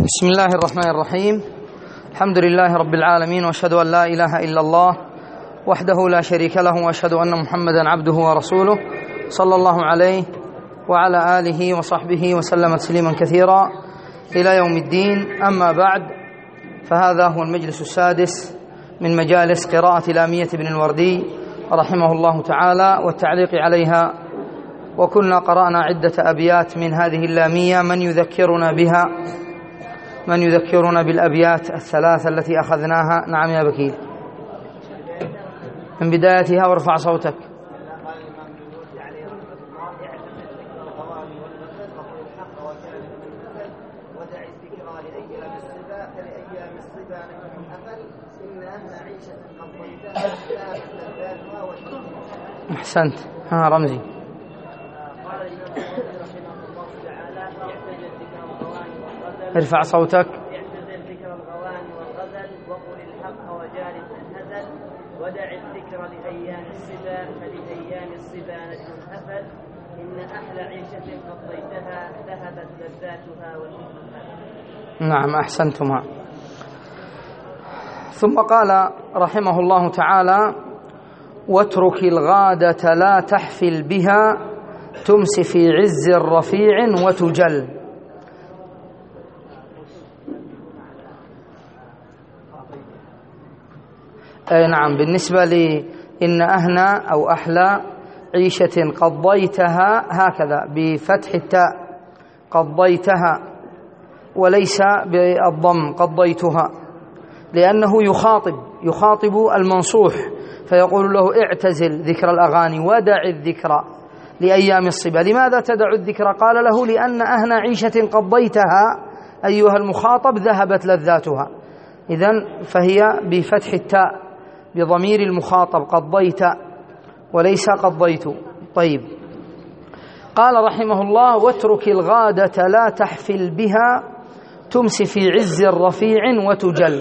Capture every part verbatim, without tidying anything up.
بسم الله الرحمن الرحيم. الحمد لله رب العالمين، واشهد ان لا اله الا الله وحده لا شريك له، واشهد ان محمدا عبده ورسوله صلى الله عليه وعلى اله وصحبه وسلم تسليما كثيرا الى يوم الدين. اما بعد، فهذا هو المجلس السادس من مجالس قراءة لامية ابن الوردي رحمه الله تعالى والتعليق عليها، وكنا قرأنا عدة أبيات من هذه اللامية. من يذكرنا بها؟ من يذكرنا بالأبيات الثلاثة التي أخذناها؟ نعم يا بكير، من بدايتها وارفع صوتك. أحسنت. ها رمزي. ارفع صوتك. اعتزل ذكر الغواني والغزل وقل الحق وجالس الهزل ودع الذكر لأيام الصبا فلأيام الصبا نجم الهفل إن أحلى عيشة قضيتها ذهبت لذاتها والمثل. نعم أحسنتما. ثم قال رحمه الله تعالى: واترك الغادة لا تحفل بها تمس في عز رفيع وتجل. أي نعم، بالنسبة لي إن أهنى أو أحلى عيشة قضيتها هكذا بفتح التاء، قضيتها، وليس بالضم قضيتها، لأنه يخاطب يخاطب المنصوح فيقول له: اعتزل ذكر الأغاني ودع الذكر لأيام الصبا. لماذا تدع الذكر؟ قال له: لأن أهنى عيشة قضيتها أيها المخاطب ذهبت لذاتها. إذن فهي بفتح التاء بضمير المخاطب قضيت وليس قضيت. طيب، قال رحمه الله: واترك الغادة لا تحفل بها تمس في عز رفيع وتجل.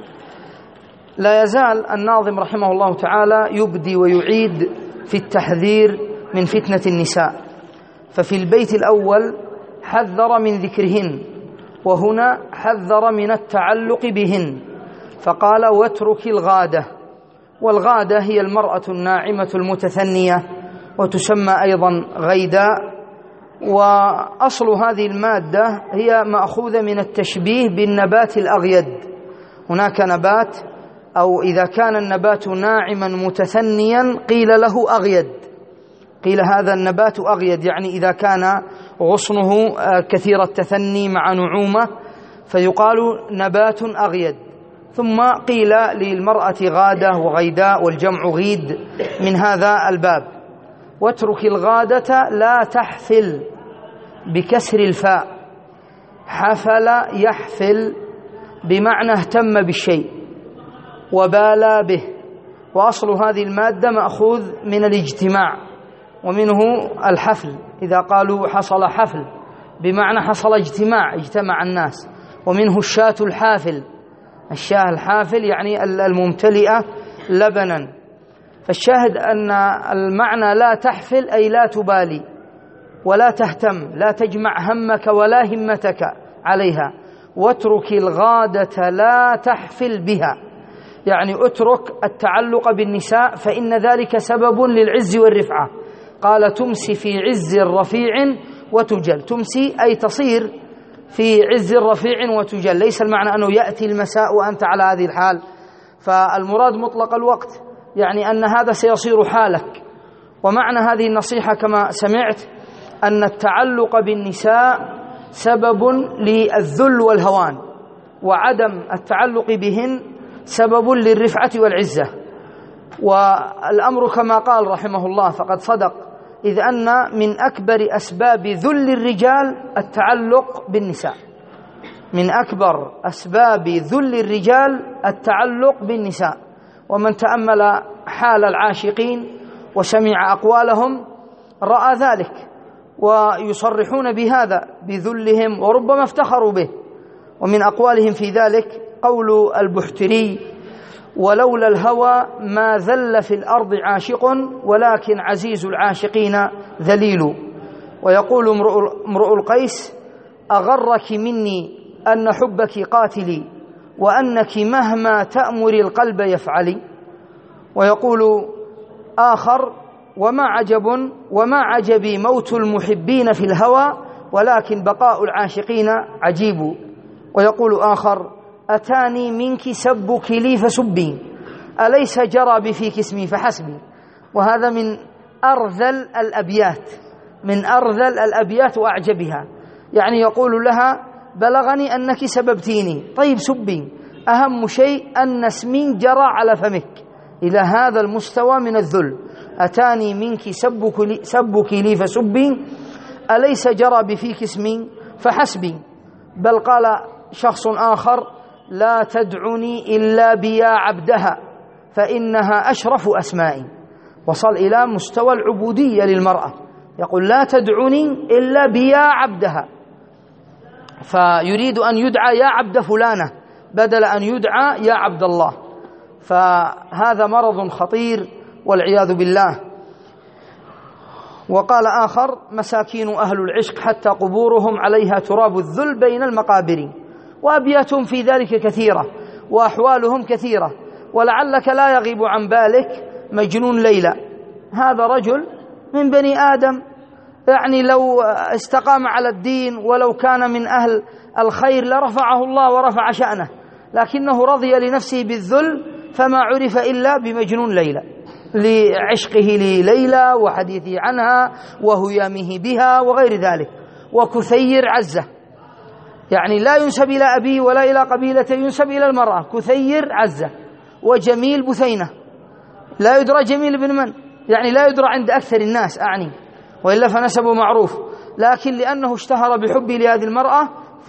لا يزال الناظم رحمه الله تعالى يبدي ويعيد في التحذير من فتنة النساء، ففي البيت الأول حذر من ذكرهن، وهنا حذر من التعلق بهن، فقال: واترك الغادة. والغادة هي المرأة الناعمة المتثنية، وتسمى أيضا غيداء، وأصل هذه المادة هي مأخوذة من التشبيه بالنبات الأغيد. هناك نبات، أو إذا كان النبات ناعما متثنيا قيل له أغيد، قيل هذا النبات أغيد، يعني إذا كان غصنه كثير التثني مع نعومة فيقال نبات أغيد. ثم قيل للمرأة غادة وغيداء، والجمع غيد من هذا الباب. واترك الغادة لا تحفل بكسر الفاء، حفل يحفل بمعنى اهتم بالشيء وبالى به، وأصل هذه المادة مأخوذ من الاجتماع، ومنه الحفل، إذا قالوا حصل حفل بمعنى حصل اجتماع، اجتمع الناس. ومنه الشاة الحافل، الشاة الحافل يعني الممتلئة لبنا. فالشاهد أن المعنى لا تحفل أي لا تبالي ولا تهتم، لا تجمع همك ولا همتك عليها. واترك الغادة لا تحفل بها، يعني اترك التعلق بالنساء، فإن ذلك سبب للعز والرفعة. قال: تمسي في عز رفيع وتجل. تمسي أي تصير في عز رفيع وتجل، ليس المعنى أنه يأتي المساء وأنت على هذه الحال، فالمراد مطلق الوقت، يعني أن هذا سيصير حالك. ومعنى هذه النصيحة كما سمعت أن التعلق بالنساء سبب للذل والهوان، وعدم التعلق بهن سبب للرفعة والعزة. والأمر كما قال رحمه الله فقد صدق، إذ أن من أكبر أسباب ذل الرجال التعلق بالنساء، من أكبر أسباب ذل الرجال التعلق بالنساء. ومن تأمل حال العاشقين وسمع أقوالهم رأى ذلك، ويصرحون بهذا بذلهم، وربما افتخروا به. ومن أقوالهم في ذلك قول البحتري: ولولا الهوى ما ذل في الأرض عاشق ولكن عزيز العاشقين ذليل. ويقول امرؤ القيس: أغرك مني أن حبك قاتلي وأنك مهما تأمر القلب يفعلي. ويقول آخر: وما عجب وما عجبي موت المحبين في الهوى ولكن بقاء العاشقين عجيب. ويقول آخر: أتاني منك سبك لي فسبي أليس جرى بفيك اسمي فحسبي. وهذا من أرذل الأبيات، من أرذل الأبيات وأعجبها. يعني يقول لها: بلغني أنك سببتيني، طيب سبي، أهم شيء أن اسمي جرى على فمك، إلى هذا المستوى من الذل. أتاني منك سبك لي, سبك لي فسبي أليس جرى بفيك اسمي فحسبي. بل قال شخص آخر: لا تدعني إلا بيا عبدها فإنها أشرف أسمائي. وصل إلى مستوى العبودية للمرأة، يقول: لا تدعني إلا بيا عبدها، فيريد أن يدعى يا عبد فلانة بدل أن يدعى يا عبد الله. فهذا مرض خطير والعياذ بالله. وقال آخر: مساكين أهل العشق حتى قبورهم عليها تراب الذل بين المقابر. وأبياتهم في ذلك كثيرة وأحوالهم كثيرة. ولعلك لا يغيب عن بالك مجنون ليلى، هذا رجل من بني آدم، يعني لو استقام على الدين ولو كان من أهل الخير لرفعه الله ورفع شأنه، لكنه رضي لنفسه بالذل فما عرف إلا بمجنون ليلى، لعشقه لليلى وحديثه عنها وهيامه بها وغير ذلك. وكثير عزة، يعني لا ينسب إلى أبيه ولا إلى قبيلة، ينسب إلى المرأة. كثير عزة. وجميل بثينة، لا يدرى جميل بن من، يعني لا يدرى عند أكثر الناس أعني، وإلا فنسبه معروف، لكن لأنه اشتهر بحبه لهذه المرأة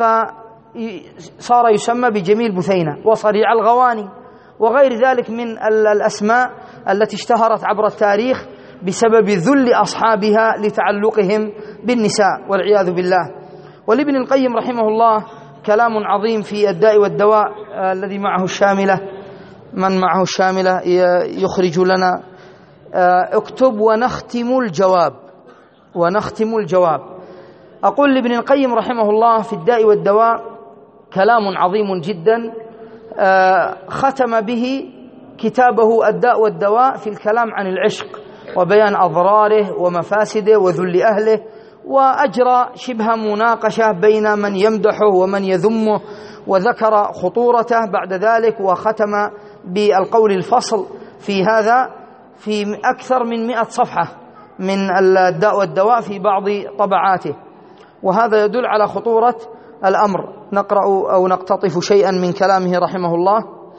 فصار يسمى بجميل بثينة. وصريع الغواني وغير ذلك من الأسماء التي اشتهرت عبر التاريخ بسبب ذل أصحابها لتعلقهم بالنساء والعياذ بالله. ولابن القيم رحمه الله كلام عظيم في الداء والدواء الذي معه الشاملة، من معه الشاملة يخرج لنا: اكتب ونختم الجواب، ونختم الجواب. أقول لابن القيم رحمه الله في الداء والدواء كلام عظيم جدا ختم به كتابه الداء والدواء في الكلام عن العشق وبيان أضراره ومفاسده وذل أهله، وأجرى شبه مناقشة بين من يمدحه ومن يذمه، وذكر خطورته بعد ذلك، وختم بالقول الفصل في هذا في أكثر من مئة صفحة من الداء والدواء في بعض طبعاته. وهذا يدل على خطورة الأمر. نقرأ أو نقتطف شيئا من كلامه رحمه الله.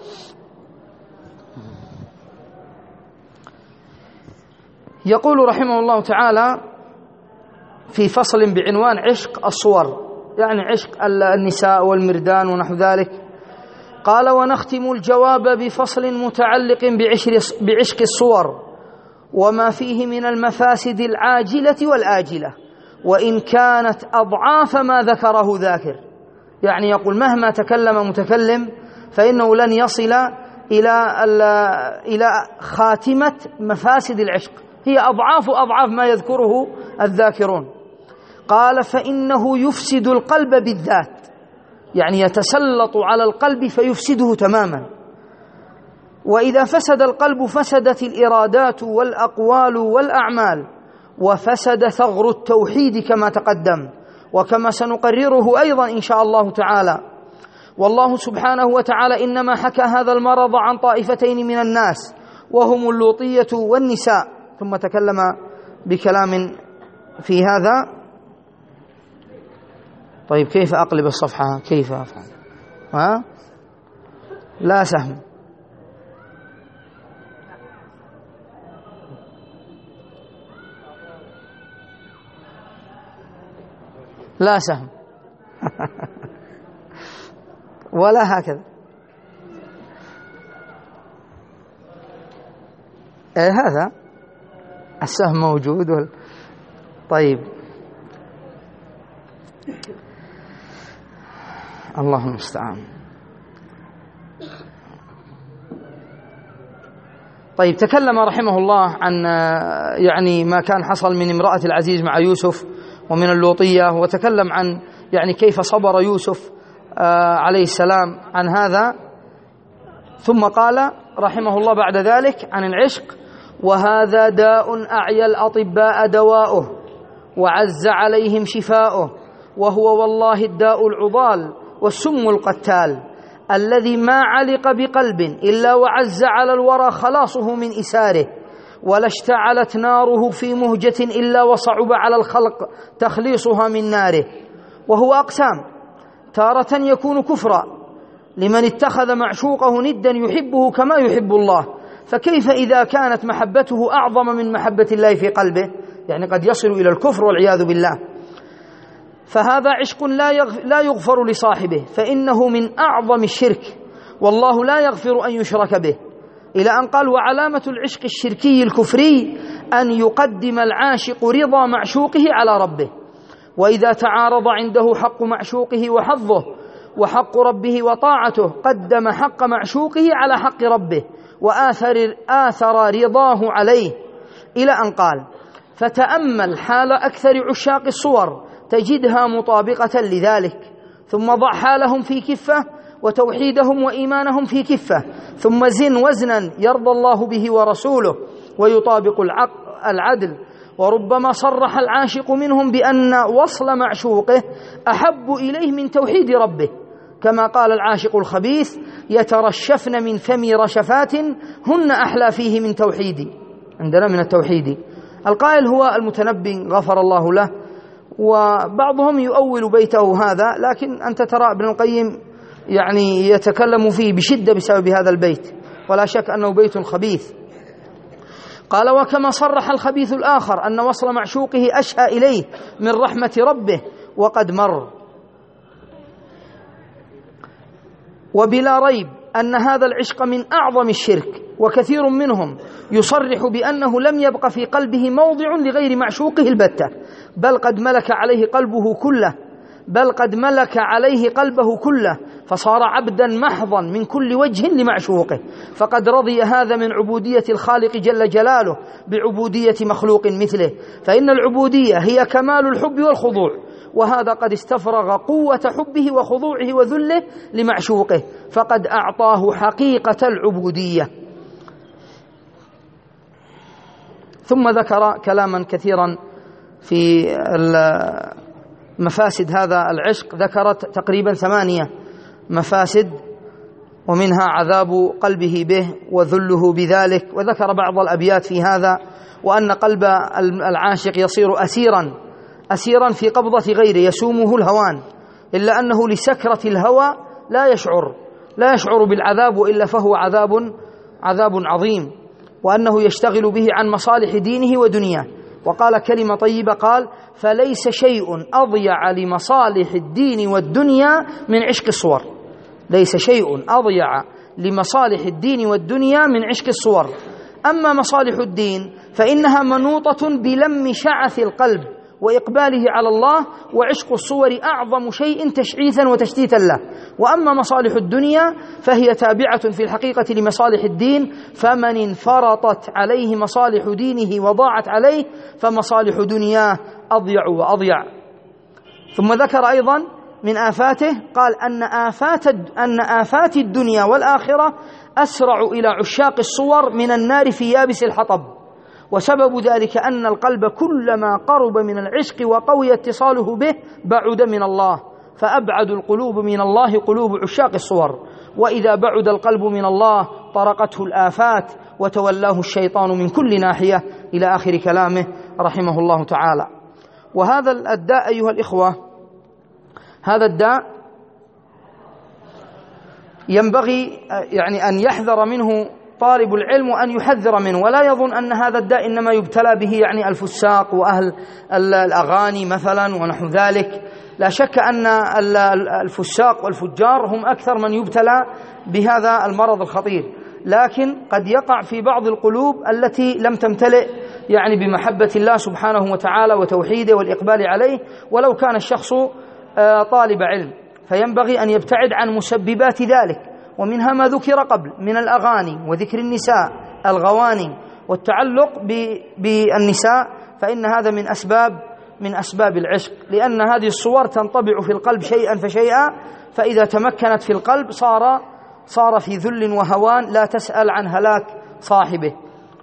يقول رحمه الله تعالى في فصل بعنوان عشق الصور، يعني عشق النساء والمردان ونحو ذلك، قال: ونختم الجواب بفصل متعلق بعشق الصور وما فيه من المفاسد العاجلة والآجلة، وإن كانت أضعاف ما ذكره ذاكر. يعني يقول مهما تكلم متكلم فإنه لن يصل إلى إلى خاتمة مفاسد العشق، هي أضعاف أضعاف ما يذكره الذاكرون. قال: فإنه يفسد القلب بالذات، يعني يتسلط على القلب فيفسده تماما. وإذا فسد القلب فسدت الإرادات والأقوال والأعمال، وفسد ثغر التوحيد كما تقدم وكما سنقرره أيضا إن شاء الله تعالى. والله سبحانه وتعالى إنما حكى هذا المرض عن طائفتين من الناس، وهم اللوطية والنساء. ثم تكلم بكلام في هذا. طيب كيف أقلب الصفحة؟ كيف أفعل؟ ها؟ لا سهم. لا سهم ولا هكذا. إيه هذا السهم موجود وال... طيب الله المستعان. طيب تكلم رحمه الله عن يعني ما كان حصل من امرأة العزيز مع يوسف ومن اللوطية، وتكلم عن يعني كيف صبر يوسف عليه السلام عن هذا، ثم قال رحمه الله بعد ذلك عن العشق: وهذا داء أعيا الأطباء دواؤه وعز عليهم شفاؤه، وهو والله الداء العضال والسم القتال، الذي ما علق بقلب إلا وعز على الورى خلاصه من إساره، ولا اشتعلت ناره في مهجة إلا وصعب على الخلق تخليصها من ناره. وهو أقسام: تارة يكون كفرا لمن اتخذ معشوقه ندا يحبه كما يحب الله، فكيف إذا كانت محبته أعظم من محبة الله في قلبه؟ يعني قد يصل إلى الكفر والعياذ بالله. فهذا عشق لا يغفر لصاحبه، فإنه من أعظم الشرك، والله لا يغفر أن يشرك به. إلى أن قال: وعلامة العشق الشركي الكفري أن يقدم العاشق رضا معشوقه على ربه، وإذا تعارض عنده حق معشوقه وحظه وحق ربه وطاعته قدم حق معشوقه على حق ربه وآثر آثر رضاه عليه. إلى أن قال: فتأمل حال أكثر عشاق الصور تجدها مطابقة لذلك، ثم ضع حالهم في كفة وتوحيدهم وإيمانهم في كفة، ثم زن وزنا يرضى الله به ورسوله ويطابق العدل. وربما صرح العاشق منهم بأن وصل معشوقه أحب إليه من توحيد ربه، كما قال العاشق الخبيث: يترشفن من فم رشفات هن أحلى فيه من توحيدي. عندنا من التوحيد. القائل هو المتنبي غفر الله له، وبعضهم يؤول بيته هذا، لكن أنت ترى ابن القيم يعني يتكلم فيه بشدة بسبب هذا البيت، ولا شك أنه بيت خبيث. قال: وكما صرح الخبيث الآخر أن وصل معشوقه أشهى إليه من رحمة ربه وقد مر. وبلا ريب أن هذا العشق من أعظم الشرك، وكثير منهم يصرح بأنه لم يبق في قلبه موضع لغير معشوقه البتة، بل قد ملك عليه قلبه كله بل قد ملك عليه قلبه كله فصار عبدا محضا من كل وجه لمعشوقه، فقد رضي هذا من عبودية الخالق جل جلاله بعبودية مخلوق مثله، فإن العبودية هي كمال الحب والخضوع، وهذا قد استفرغ قوة حبه وخضوعه وذله لمعشوقه، فقد أعطاه حقيقة العبودية. ثم ذكر كلاما كثيرا في مفاسد هذا العشق، ذكرت تقريبا ثمانية مفاسد، ومنها عذاب قلبه به وذله بذلك، وذكر بعض الأبيات في هذا: وأن قلب العاشق يصير أسيرا أسيرا في قبضة غيره يسومه الهوان، إلا أنه لسكرة الهوى لا يشعر لا يشعر بالعذاب، وإلا فهو عذاب عذاب عظيم، وأنه يشتغل به عن مصالح دينه ودنياه. وقال كلمة طيبة، قال: فليس شيء أضيع لمصالح الدين والدنيا من عشق الصور. ليس شيء أضيع لمصالح الدين والدنيا من عشق الصور. أما مصالح الدين فإنها منوطة بلم شعث القلب وإقباله على الله، وعشق الصور أعظم شيء تشعيثا وتشتيتا له. وأما مصالح الدنيا فهي تابعة في الحقيقة لمصالح الدين، فمن انفرطت عليه مصالح دينه وضاعت عليه فمصالح دنياه أضيع وأضيع. ثم ذكر أيضا من آفاته، قال: أن آفات أن آفات الدنيا والآخرة أسرع إلى عشاق الصور من النار في يابس الحطب، وسبب ذلك أن القلب كلما قرب من العشق وقوي اتصاله به بعد من الله، فأبعد القلوب من الله قلوب عشاق الصور، وإذا بعد القلب من الله طرقته الآفات وتولاه الشيطان من كل ناحية، إلى آخر كلامه رحمه الله تعالى. وهذا الداء أيها الإخوة، هذا الداء ينبغي يعني أن يحذر منه طالب العلم وأن يحذر منه، ولا يظن أن هذا الداء إنما يبتلى به يعني الفساق وأهل الأغاني مثلا ونحو ذلك. لا شك أن الفساق والفجار هم أكثر من يبتلى بهذا المرض الخطير، لكن قد يقع في بعض القلوب التي لم تمتلئ يعني بمحبة الله سبحانه وتعالى وتوحيده والإقبال عليه، ولو كان الشخص طالب علم، فينبغي أن يبتعد عن مسببات ذلك، ومنها ما ذكر قبل من الأغاني وذكر النساء، الغواني والتعلق بالنساء، فإن هذا من أسباب من أسباب العشق، لأن هذه الصور تنطبع في القلب شيئا فشيئا، فإذا تمكنت في القلب صار صار في ذل وهوان لا تسأل عن هلاك صاحبه.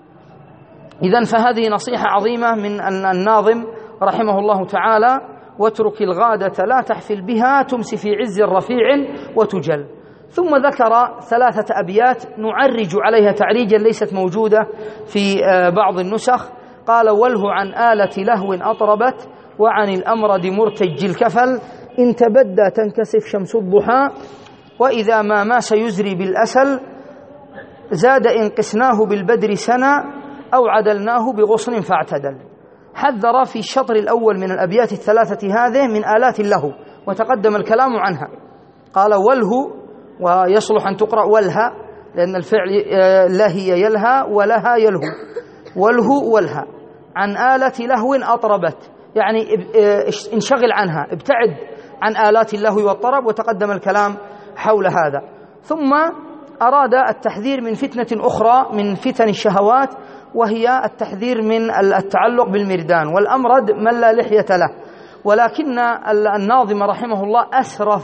إذن فهذه نصيحة عظيمة من الناظم رحمه الله تعالى: واترك الغادة لا تحفل بها تمسي في عز رفيع وتجل. ثم ذكر ثلاثة أبيات نعرج عليها تعريجا ليست موجودة في بعض النسخ. قال: وله عن آلة لهو أطربت وعن الأمرد مرتج الكفل إن تبدى تنكسف شمس الضحى وإذا ما ماس يزري بالأسل زاد إن قسناه بالبدر سنة أو عدلناه بغصن فاعتدل. حذر في الشطر الأول من الأبيات الثلاثة هذه من آلات اللهو، وتقدم الكلام عنها. قال: وله، ويصلح أن تقرأ والها، لأن الفعل لهي يلهى ولها يلهو، والهو والها. عن آلة لهو أطربت، يعني انشغل عنها، ابتعد عن آلات اللهو والطرب، وتقدم الكلام حول هذا. ثم أراد التحذير من فتنة أخرى من فتن الشهوات، وهي التحذير من التعلق بالمردان. والأمرد من لا لحية له، ولكن الناظم رحمه الله أسرف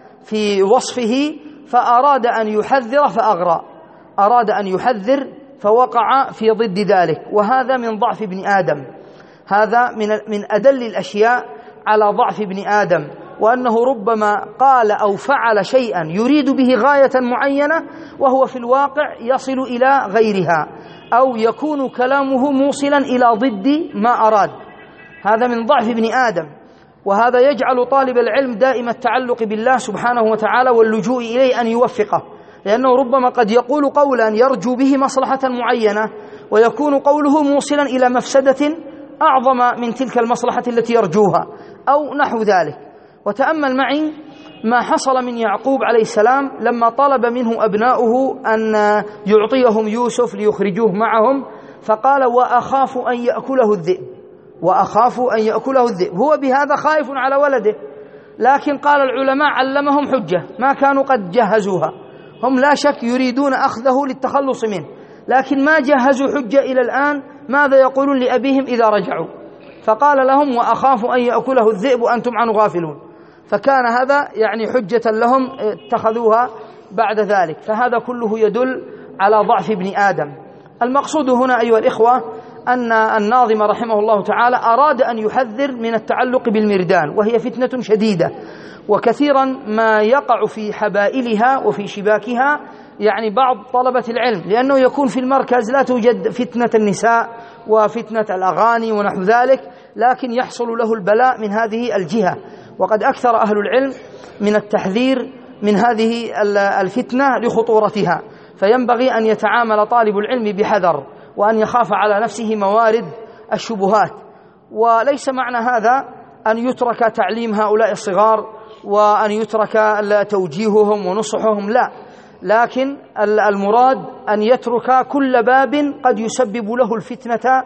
في وصفه فأراد أن يحذر فأغرى، أراد أن يحذر فوقع في ضد ذلك، وهذا من ضعف ابن آدم، هذا من من أدل الأشياء على ضعف ابن آدم، وأنه ربما قال أو فعل شيئا يريد به غاية معينة وهو في الواقع يصل إلى غيرها، أو يكون كلامه موصلا إلى ضد ما أراد. هذا من ضعف ابن آدم، وهذا يجعل طالب العلم دائم التعلق بالله سبحانه وتعالى واللجوء إليه أن يوفقه، لأنه ربما قد يقول قولا يرجو به مصلحة معينة ويكون قوله موصلا إلى مفسدة أعظم من تلك المصلحة التي يرجوها أو نحو ذلك. وتأمل معي ما حصل من يعقوب عليه السلام لما طلب منه أبناؤه أن يعطيهم يوسف ليخرجوه معهم، فقال: وأخاف أن يأكله الذئب، وأخاف أن يأكله الذئب. هو بهذا خائف على ولده، لكن قال العلماء علمهم حجة ما كانوا قد جهزوها، هم لا شك يريدون أخذه للتخلص منه، لكن ما جهزوا حجة إلى الآن ماذا يقولون لأبيهم إذا رجعوا، فقال لهم: وأخاف أن يأكله الذئب وأنتم عنه غافلون. فكان هذا يعني حجة لهم اتخذوها بعد ذلك. فهذا كله يدل على ضعف ابن آدم. المقصود هنا أيها الإخوة أن الناظم رحمه الله تعالى أراد أن يحذر من التعلق بالمردان، وهي فتنة شديدة، وكثيرا ما يقع في حبائلها وفي شباكها يعني بعض طلبة العلم، لأنه يكون في المركز لا توجد فتنة النساء وفتنة الأغاني ونحو ذلك، لكن يحصل له البلاء من هذه الجهة. وقد أكثر أهل العلم من التحذير من هذه الفتنة لخطورتها، فينبغي أن يتعامل طالب العلم بحذر، وأن يخاف على نفسه موارد الشبهات. وليس معنى هذا أن يترك تعليم هؤلاء الصغار وأن يترك توجيههم ونصحهم، لا، لكن المراد أن يترك كل باب قد يسبب له الفتنة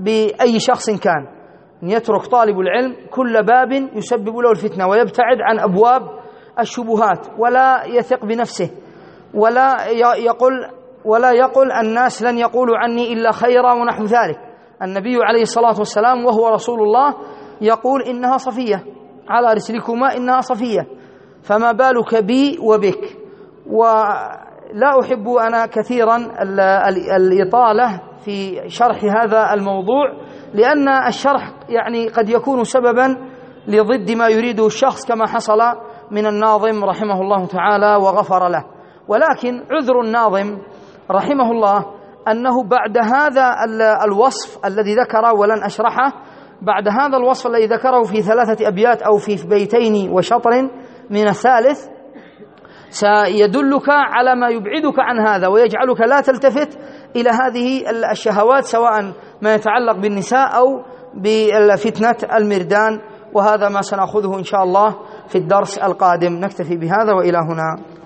بأي شخص كان، أن يترك طالب العلم كل باب يسبب له الفتنة ويبتعد عن أبواب الشبهات، ولا يثق بنفسه، ولا يقول ولا يقول الناس لن يقولوا عني إلا خيرا ونحو ذلك. النبي عليه الصلاة والسلام وهو رسول الله يقول: إنها صفية، على رسلكما إنها صفية، فما بالك بي وبك. ولا أحب أنا كثيرا الإطالة في شرح هذا الموضوع، لأن الشرح يعني قد يكون سببا لضد ما يريده الشخص، كما حصل من الناظم رحمه الله تعالى وغفر له. ولكن عذر الناظم رحمه الله أنه بعد هذا الوصف الذي ذكره، ولن أشرحه، بعد هذا الوصف الذي ذكره في ثلاثة أبيات أو في بيتين وشطر من الثالث، سيدلك على ما يبعدك عن هذا ويجعلك لا تلتفت إلى هذه الشهوات، سواء ما يتعلق بالنساء أو بفتنة المردان. وهذا ما سنأخذه إن شاء الله في الدرس القادم. نكتفي بهذا وإلى هنا.